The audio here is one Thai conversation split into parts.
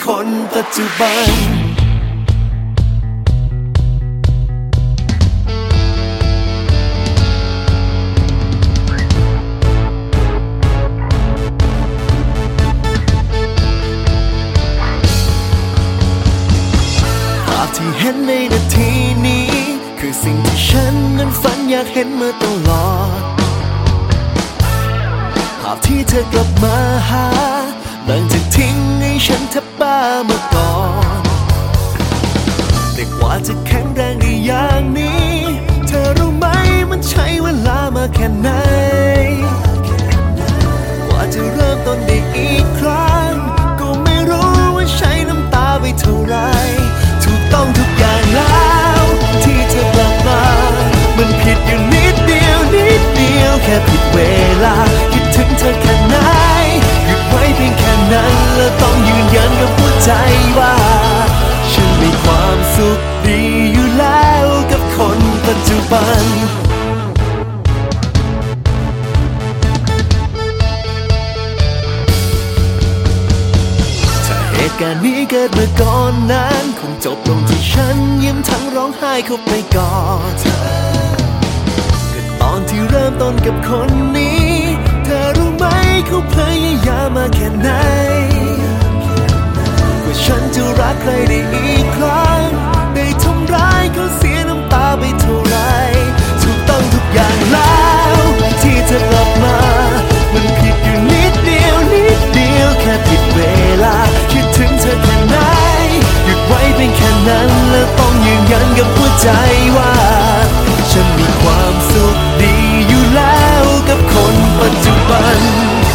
คนปัจจุบันภาพที่เห็นในนาทีนี้คือสิ่งที่ฉันนั้นฝันอยากเห็นมาตลอดภาพที่เธอกลับมาหาหลังจากทิ้งให้ฉันแทบบ้ามาก่อนแต่กว่าจะแข็งแรงได้อย่างนี้เธอรู้ไหมมันใช้เวลามาแค่ไหนกว่าจะเริ่มต้นได้อีกครั้งก็ไม่รู้ว่าใช้น้ำตาไปเท่าไรถูกต้องทุกอย่างแล้วที่เธอกลับมามันผิดอยู่นิดเดียวแค่ผิดเวลาคิดถึงเธอแค่ไหนหยุดไว้เพียงแค่นั้นแล้วต้องยืนยันกับหัวใจว่าฉันมีความสุขดีอยู่แล้วกับคนปัจจุบันถ้าเหตุการณ์นี้เกิดเมื่อก่อนนั้นคงจบลงที่ฉันยิ้มทั้งร้องไห้เข้าไปกอดเธอตอนที่เริ่มต้นกับคนนี้เธอรู้ไหมเขาพยายามมาแค่ไหนกว่าฉันจะรักใครได้อีกครั้งได้ทำร้ายเขาเสียน้ำตาไปเท่าไรถูกต้องทุกอย่างแล้วที่เธอกลับมามันผิดอยู่นิดเดียวแค่ผิดเวลาคิดถึงเธอแค่ไหนหยุดไว้เพียงแค่นั้นแล้วต้องยืนยันกับหัวใจว่าฉันมีความสุขดีอยู่แล้วกับคนปัจจุบัน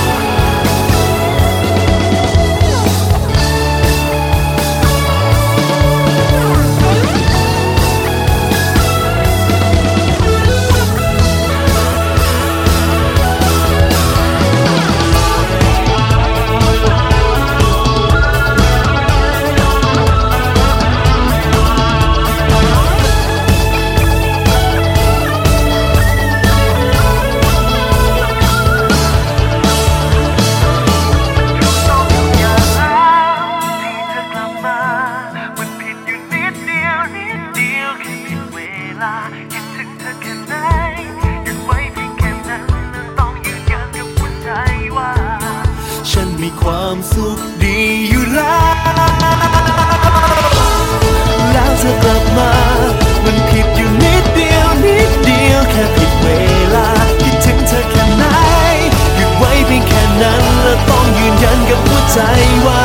คิดถึงเธอแค่ไหนหยุดไว้เพียงแค่นั้นและต้องยืนยันกับหัวใจว่าฉันมีความสุขดีอยู่แล้วเธอกลับมามันผิดอยู่นิดเดียวแค่ผิดเวลาคิดถึงเธอแค่ไหนหยุดไว้เพียงแค่นั้นและต้องยืนยันกับหัวใจว่า